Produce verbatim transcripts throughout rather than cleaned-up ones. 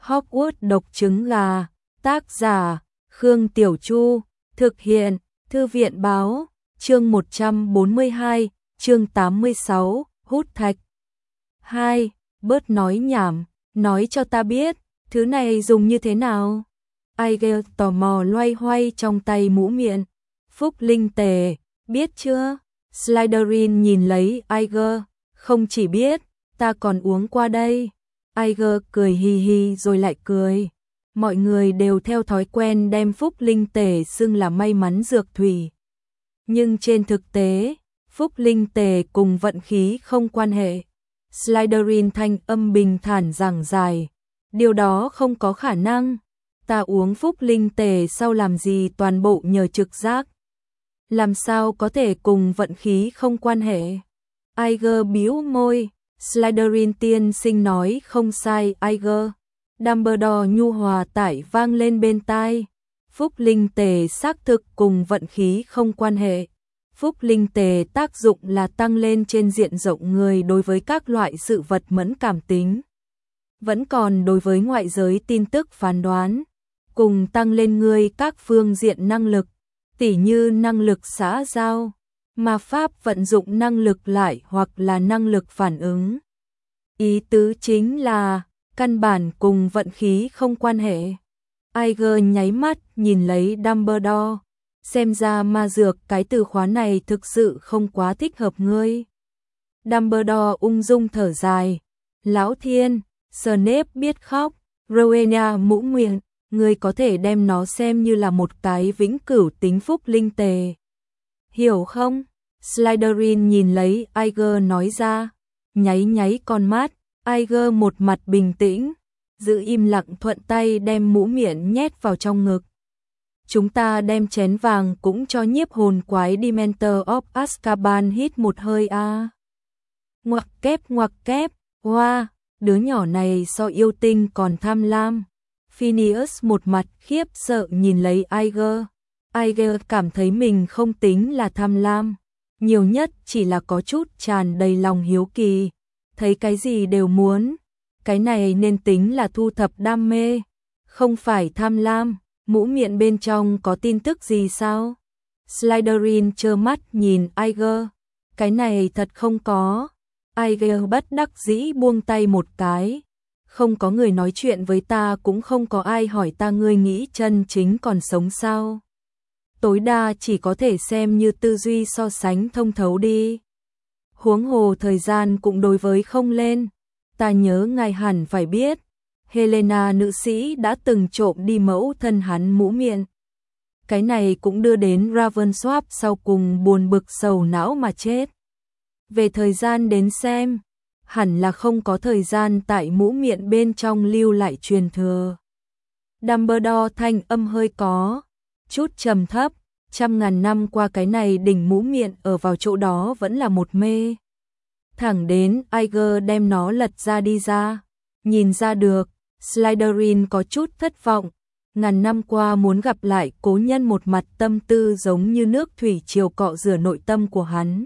Hogwarts độc trứng gà, tác giả, Khương Tiểu Chu, thực hiện, Thư viện báo, chương một trăm bốn mươi hai, chương tám mươi sáu, hút thạch. hai. Bớt nói nhảm, nói cho ta biết, thứ này dùng như thế nào? Aigel tò mò loay hoay trong tay mũ miệng. Phúc linh tề, biết chưa? Slytherin nhìn lấy Aigel, không chỉ biết, ta còn uống qua đây. Aigel cười hì hì rồi lại cười. Mọi người đều theo thói quen đem phúc linh tề xưng là may mắn dược thủy. Nhưng trên thực tế, phúc linh tề cùng vận khí không quan hệ. Slytherin thanh âm bình thản giảng giải. Điều đó không có khả năng. Ta uống phúc linh tề sau làm gì toàn bộ nhờ trực giác. Làm sao có thể cùng vận khí không quan hệ? Aigel bĩu môi. Slytherin tiên sinh nói không sai Aigel. Dumbledore nhu hòa tải vang lên bên tai. Phúc linh tề xác thực cùng vận khí không quan hệ. Phúc linh tề tác dụng là tăng lên trên diện rộng người đối với các loại sự vật mẫn cảm tính. Vẫn còn đối với ngoại giới tin tức phán đoán. Cùng tăng lên người các phương diện năng lực, tỉ như năng lực xã giao, ma pháp vận dụng năng lực lại hoặc là năng lực phản ứng. Ý tứ chính là căn bản cùng vận khí không quan hệ. Aigel nháy mắt nhìn lấy Dumbledore, xem ra ma dược cái từ khóa này thực sự không quá thích hợp ngươi. Dumbledore ung dung thở dài, lão thiên, Snape biết khóc, Rowena mũ miệng, ngươi có thể đem nó xem như là một cái vĩnh cửu tính phúc linh tề. Hiểu không? Slytherin nhìn lấy Aigel nói ra, nháy nháy con mắt. Aigel một mặt bình tĩnh, giữ im lặng thuận tay đem mũ miệng nhét vào trong ngực. Chúng ta đem chén vàng cũng cho nhiếp hồn quái Dementor of Azkaban hít một hơi a. À. Ngoặc kép ngoặc kép, hoa, wow, đứa nhỏ này so yêu tinh còn tham lam. Phineas một mặt khiếp sợ nhìn lấy Aigel. Aigel cảm thấy mình không tính là tham lam, nhiều nhất chỉ là có chút tràn đầy lòng hiếu kỳ. Thấy cái gì đều muốn, cái này nên tính là thu thập đam mê, không phải tham lam. Mũ miệng bên trong có tin tức gì sao? Slytherin trơ mắt nhìn Aigel, cái này thật không có. Aigel bất đắc dĩ buông tay một cái, không có người nói chuyện với ta cũng không có ai hỏi ta ngươi nghĩ chân chính còn sống sao? Tối đa chỉ có thể xem như tư duy so sánh thông thấu đi. Huống hồ thời gian cũng đối với không lên. Ta nhớ ngài hẳn phải biết, Helena nữ sĩ đã từng trộm đi mẫu thân hắn mũ miệng. Cái này cũng đưa đến Ravensworth sau cùng buồn bực sầu não mà chết. Về thời gian đến xem, hẳn là không có thời gian tại mũ miệng bên trong lưu lại truyền thừa. Dumbledore thanh âm hơi có chút trầm thấp. Trăm ngàn năm qua cái này đỉnh mũ miệng ở vào chỗ đó vẫn là một mê. Thẳng đến Aigel đem nó lật ra đi ra. Nhìn ra được, Slytherin có chút thất vọng. Ngàn năm qua muốn gặp lại cố nhân một mặt tâm tư giống như nước thủy triều cọ rửa nội tâm của hắn.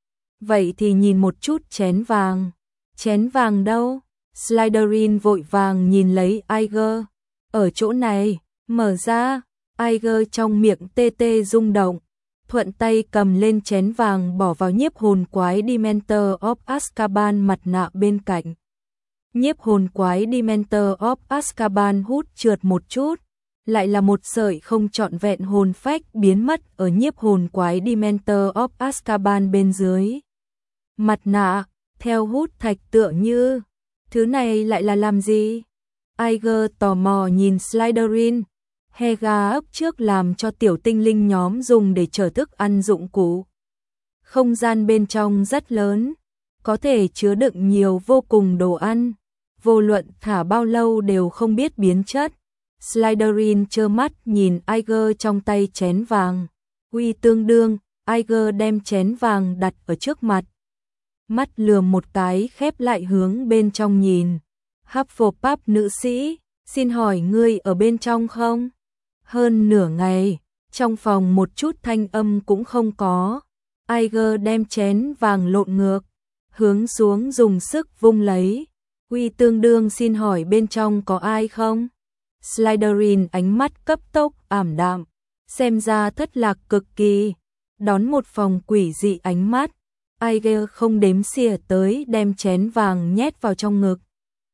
Vậy thì nhìn một chút chén vàng. Chén vàng đâu? Slytherin vội vàng nhìn lấy Aigel. Ở chỗ này, mở ra. Aigel trong miệng tê tê rung động, thuận tay cầm lên chén vàng bỏ vào nhiếp hồn quái Dementor of Azkaban mặt nạ bên cạnh. Nhiếp hồn quái Dementor of Azkaban hút trượt một chút, lại là một sợi không trọn vẹn hồn phách biến mất ở nhiếp hồn quái Dementor of Azkaban bên dưới. Mặt nạ, theo hút thạch tựa như, thứ này lại là làm gì? Aigel tò mò nhìn Slytherin. Hega ấp trước làm cho tiểu tinh linh nhóm dùng để chở thức ăn dụng cụ. Không gian bên trong rất lớn, có thể chứa đựng nhiều vô cùng đồ ăn, vô luận thả bao lâu đều không biết biến chất. Slytherin trơ mắt nhìn Aigel trong tay chén vàng. Uy tương đương, Aigel đem chén vàng đặt ở trước mặt. Mắt lườm một cái khép lại hướng bên trong nhìn. Hufflepuff nữ sĩ, xin hỏi ngươi ở bên trong không? Hơn nửa ngày, trong phòng một chút thanh âm cũng không có. Aigel đem chén vàng lộn ngược, hướng xuống dùng sức vung lấy. Quy tương đương xin hỏi bên trong có ai không? Slytherin ánh mắt cấp tốc ảm đạm, xem ra thất lạc cực kỳ, đón một phòng quỷ dị ánh mắt. Aige không đếm xỉa tới đem chén vàng nhét vào trong ngực.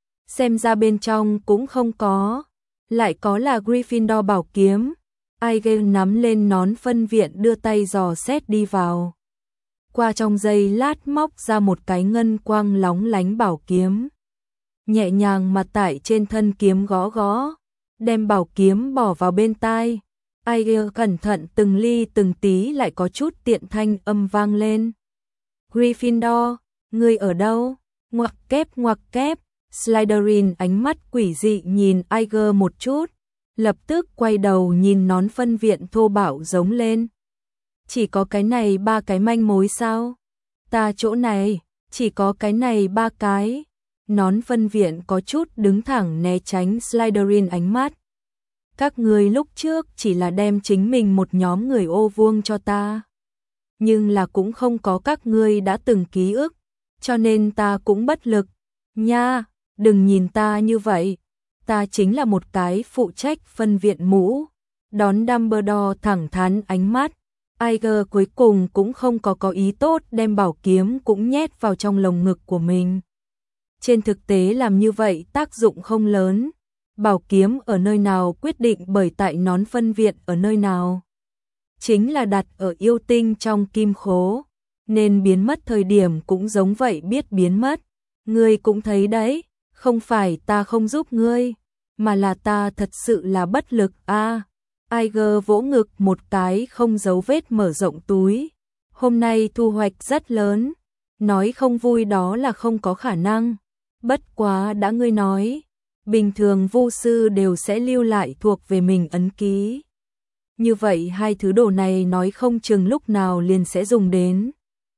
Xem ra bên trong cũng không có, lại có là Gryffindor bảo kiếm. Aige nắm lên nón phân viện đưa tay dò xét đi vào. Qua trong giây lát móc ra một cái ngân quang lóng lánh bảo kiếm. Nhẹ nhàng mà tại trên thân kiếm gõ gõ, đem bảo kiếm bỏ vào bên tai. Aige cẩn thận từng ly từng tí lại có chút tiện thanh âm vang lên. Gryffindor, ngươi ở đâu? Ngoặc kép ngoặc kép. Slytherin ánh mắt quỷ dị nhìn Aige một chút, lập tức quay đầu nhìn nón phân viện thô bạo giống lên. Chỉ có cái này ba cái manh mối sao? Ta chỗ này, chỉ có cái này ba cái. Nón phân viện có chút đứng thẳng né tránh Slytherin ánh mắt. Các ngươi lúc trước chỉ là đem chính mình một nhóm người ô vuông cho ta. Nhưng là cũng không có các ngươi đã từng ký ức, cho nên ta cũng bất lực. Nha, đừng nhìn ta như vậy. Ta chính là một cái phụ trách phân viện mũ. Đón Dumbledore thẳng thắn ánh mắt. Aige cuối cùng cũng không có có ý tốt đem bảo kiếm cũng nhét vào trong lồng ngực của mình. Trên thực tế làm như vậy tác dụng không lớn. Bảo kiếm ở nơi nào quyết định bởi tại nón phân viện ở nơi nào. Chính là đặt ở yêu tinh trong kim khố, nên biến mất thời điểm cũng giống vậy biết biến mất. Ngươi cũng thấy đấy, không phải ta không giúp ngươi, mà là ta thật sự là bất lực a. À, Aige vỗ ngực một cái không giấu vết mở rộng túi. Hôm nay thu hoạch rất lớn, nói không vui đó là không có khả năng. Bất quá đã ngươi nói, bình thường vu sư đều sẽ lưu lại thuộc về mình ấn ký. Như vậy hai thứ đồ này nói không chừng lúc nào liền sẽ dùng đến.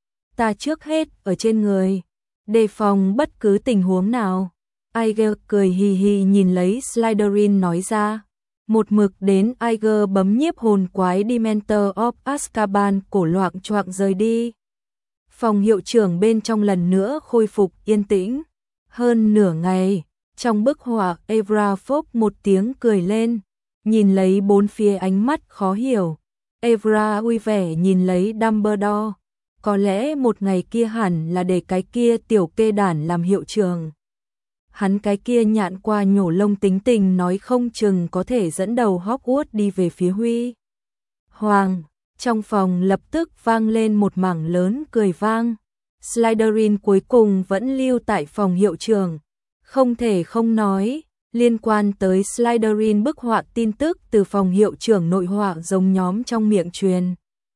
Ta trước hết ở trên người, đề phòng bất cứ tình huống nào. Aige cười hì hì nhìn lấy Slytherin nói ra. Một mực đến Aige bấm nhiếp hồn quái Dementor of Azkaban cổ loạng choạng rời đi. Phòng hiệu trưởng bên trong lần nữa khôi phục yên tĩnh. Hơn nửa ngày, trong bức họa Evra phốc một tiếng cười lên, nhìn lấy bốn phía ánh mắt khó hiểu. Evra vui vẻ nhìn lấy Dumbledore, có lẽ một ngày kia hẳn là để cái kia tiểu kê đản làm hiệu trưởng. Hắn cái kia nhạn qua nhổ lông tính tình nói không chừng có thể dẫn đầu Hogwarts đi về phía Huy Hoàng. Trong phòng lập tức vang lên một mảng lớn cười vang. Slytherin cuối cùng vẫn lưu tại phòng hiệu trưởng. Không thể không nói, liên quan tới Slytherin bức họa tin tức từ phòng hiệu trưởng nội họa giống nhóm trong miệng truyền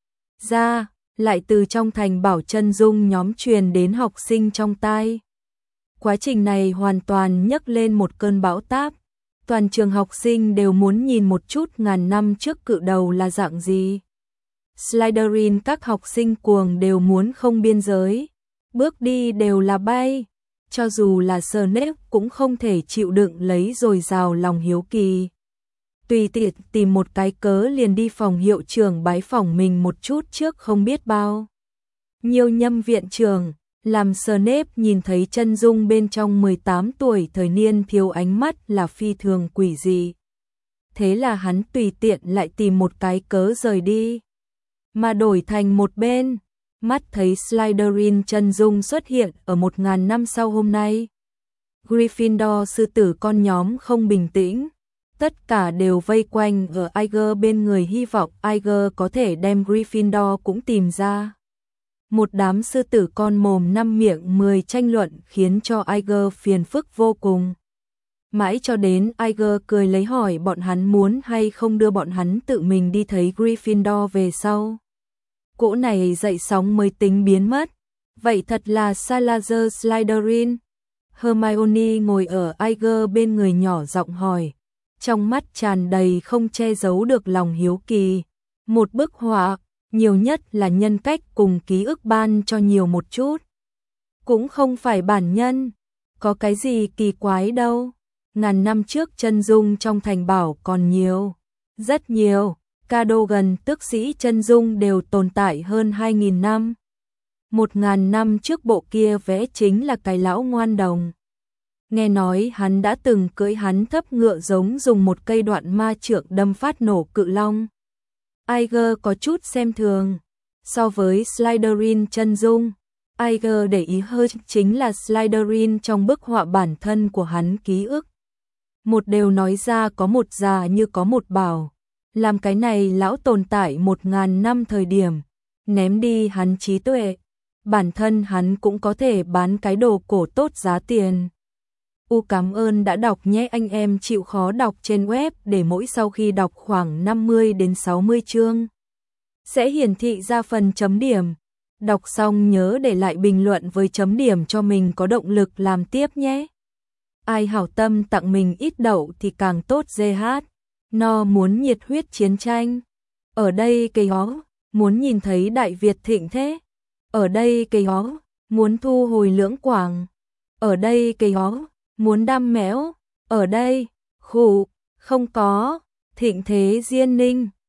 ra, lại từ trong thành bảo chân dung nhóm truyền đến học sinh trong tai. Quá trình này hoàn toàn nhấc lên một cơn bão táp. Toàn trường học sinh đều muốn nhìn một chút ngàn năm trước cự đầu là dạng gì. Slytherin các học sinh cuồng đều muốn không biên giới, bước đi đều là bay. Cho dù là Snape cũng không thể chịu đựng lấy dồi dào lòng hiếu kỳ. Tùy tiện tìm một cái cớ liền đi phòng hiệu trưởng bái phỏng mình một chút trước không biết bao nhiêu nhâm viện trưởng, làm Snape nhìn thấy chân dung bên trong mười tám tuổi thời niên thiếu ánh mắt là phi thường quỷ dị. Thế là hắn tùy tiện lại tìm một cái cớ rời đi, mà đổi thành một bên, mắt thấy Slytherin chân dung xuất hiện ở một ngàn năm sau hôm nay. Gryffindor sư tử con nhóm không bình tĩnh, tất cả đều vây quanh ở Aige bên người hy vọng Aige có thể đem Gryffindor cũng tìm ra. Một đám sư tử con mồm năm miệng mười tranh luận khiến cho Aige phiền phức vô cùng. Mãi cho đến Aige cười lấy hỏi bọn hắn muốn hay không đưa bọn hắn tự mình đi thấy Gryffindor về sau. Cỗ này dậy sóng mới tính biến mất. Vậy thật là Salazar Slytherin. Hermione ngồi ở Aige bên người nhỏ giọng hỏi, trong mắt tràn đầy không che giấu được lòng hiếu kỳ. Một bức họa, nhiều nhất là nhân cách cùng ký ức ban cho nhiều một chút. Cũng không phải bản nhân, có cái gì kỳ quái đâu. Ngàn năm trước chân dung trong thành bảo còn nhiều, rất nhiều. Cadogan tước sĩ chân dung đều tồn tại hơn hai nghìn năm. Một ngàn năm trước bộ kia vẽ chính là cái lão ngoan đồng. Nghe nói hắn đã từng cưỡi hắn thấp ngựa giống dùng một cây đoạn ma trượng đâm phát nổ cự long. Iger có chút xem thường. So với Slytherin chân dung, Iger để ý hơn chính là Slytherin trong bức họa bản thân của hắn ký ức. Một đều nói ra có một già như có một bảo. Làm cái này lão tồn tại một ngàn năm thời điểm, ném đi hắn trí tuệ. Bản thân hắn cũng có thể bán cái đồ cổ tốt giá tiền. U cảm ơn đã đọc nhé, anh em chịu khó đọc trên web để mỗi sau khi đọc khoảng năm mươi đến sáu mươi chương sẽ hiển thị ra phần chấm điểm. Đọc xong nhớ để lại bình luận với chấm điểm cho mình có động lực làm tiếp nhé. Ai hảo tâm tặng mình ít đậu thì càng tốt. giê hát No muốn nhiệt huyết chiến tranh. Ở đây cây hó, muốn nhìn thấy Đại Việt thịnh thế. Ở đây cây hó, muốn thu hồi Lưỡng Quảng. Ở đây cây hó, muốn đam mẽo. Ở đây, khủ, không có, thịnh thế Diên Ninh.